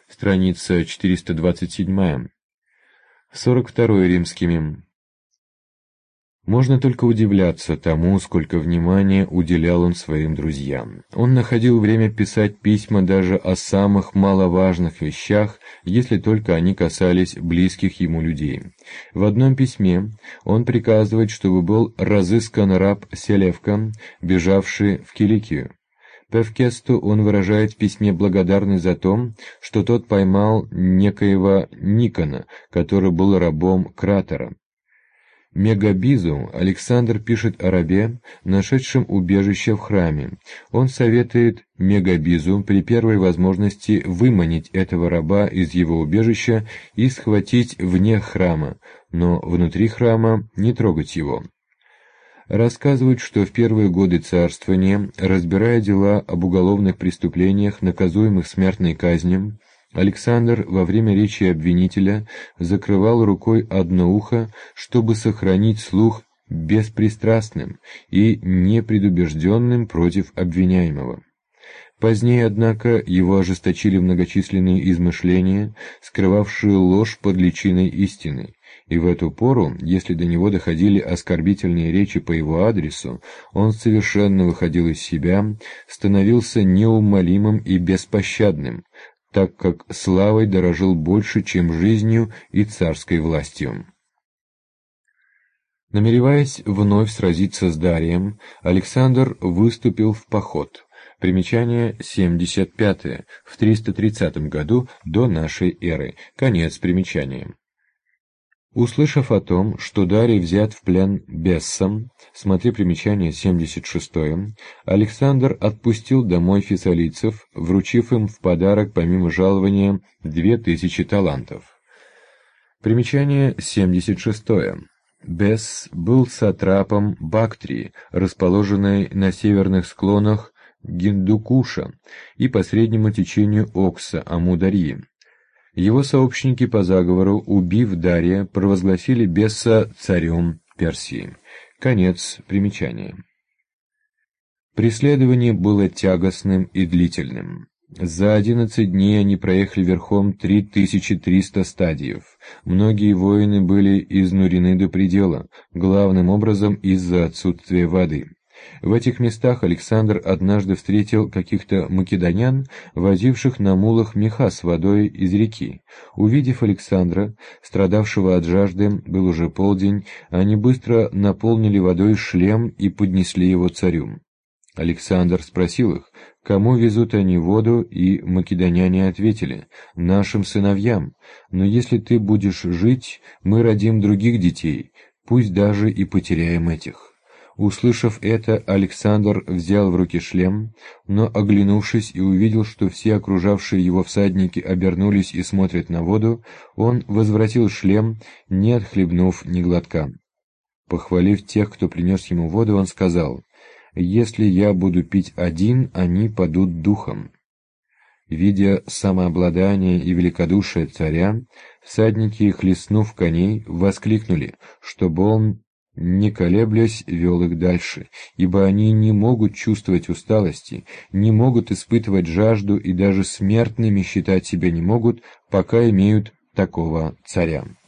страница 427. 42 римскими. Можно только удивляться тому, сколько внимания уделял он своим друзьям. Он находил время писать письма даже о самых маловажных вещах, если только они касались близких ему людей. В одном письме он приказывает, чтобы был разыскан раб Селевка, бежавший в Киликию. Певкесту он выражает в письме благодарность за то, что тот поймал некоего Никона, который был рабом Кратера. Мегабизу Александр пишет о рабе, нашедшем убежище в храме. Он советует Мегабизу при первой возможности выманить этого раба из его убежища и схватить вне храма, но внутри храма не трогать его. Рассказывают, что в первые годы царствования, разбирая дела об уголовных преступлениях, наказуемых смертной казнью, Александр во время речи обвинителя закрывал рукой одно ухо, чтобы сохранить слух беспристрастным и непредубежденным против обвиняемого. Позднее, однако, его ожесточили многочисленные измышления, скрывавшие ложь под личиной истины, и в эту пору, если до него доходили оскорбительные речи по его адресу, он совершенно выходил из себя, становился неумолимым и беспощадным, так как славой дорожил больше, чем жизнью и царской властью. Намереваясь вновь сразиться с Дарием, Александр выступил в поход. Примечание 75 в 330 году до нашей эры. Конец примечания. Услышав о том, что Дарий взят в плен Бессом, смотри примечание 76, Александр отпустил домой фессалийцев, вручив им в подарок помимо жалования 2000 талантов. Примечание 76. Бесс был сатрапом Бактрии, расположенной на северных склонах Гиндукуша и по среднему течению Окса, Амударьи. Его сообщники по заговору, убив Дария, провозгласили Бесса царем Персии. Конец примечания. Преследование было тягостным и длительным. За 11 дней они проехали верхом 3300 стадиев. Многие воины были изнурены до предела, главным образом из-за отсутствия воды. В этих местах Александр однажды встретил каких-то македонян, возивших на мулах меха с водой из реки. Увидев Александра, страдавшего от жажды, был уже полдень, они быстро наполнили водой шлем и поднесли его царю. Александр спросил их, кому везут они воду, и македоняне ответили: «Нашим сыновьям, но если ты будешь жить, мы родим других детей, пусть даже и потеряем этих». Услышав это, Александр взял в руки шлем, но, оглянувшись и увидел, что все окружавшие его всадники обернулись и смотрят на воду, он возвратил шлем, не отхлебнув ни глотка. Похвалив тех, кто принес ему воду, он сказал: «Если я буду пить один, они падут духом». Видя самообладание и великодушие царя, всадники, хлестнув коней, воскликнули, чтобы он, не колеблясь, вел их дальше, ибо они не могут чувствовать усталости, не могут испытывать жажду и даже смертными считать себя не могут, пока имеют такого царя.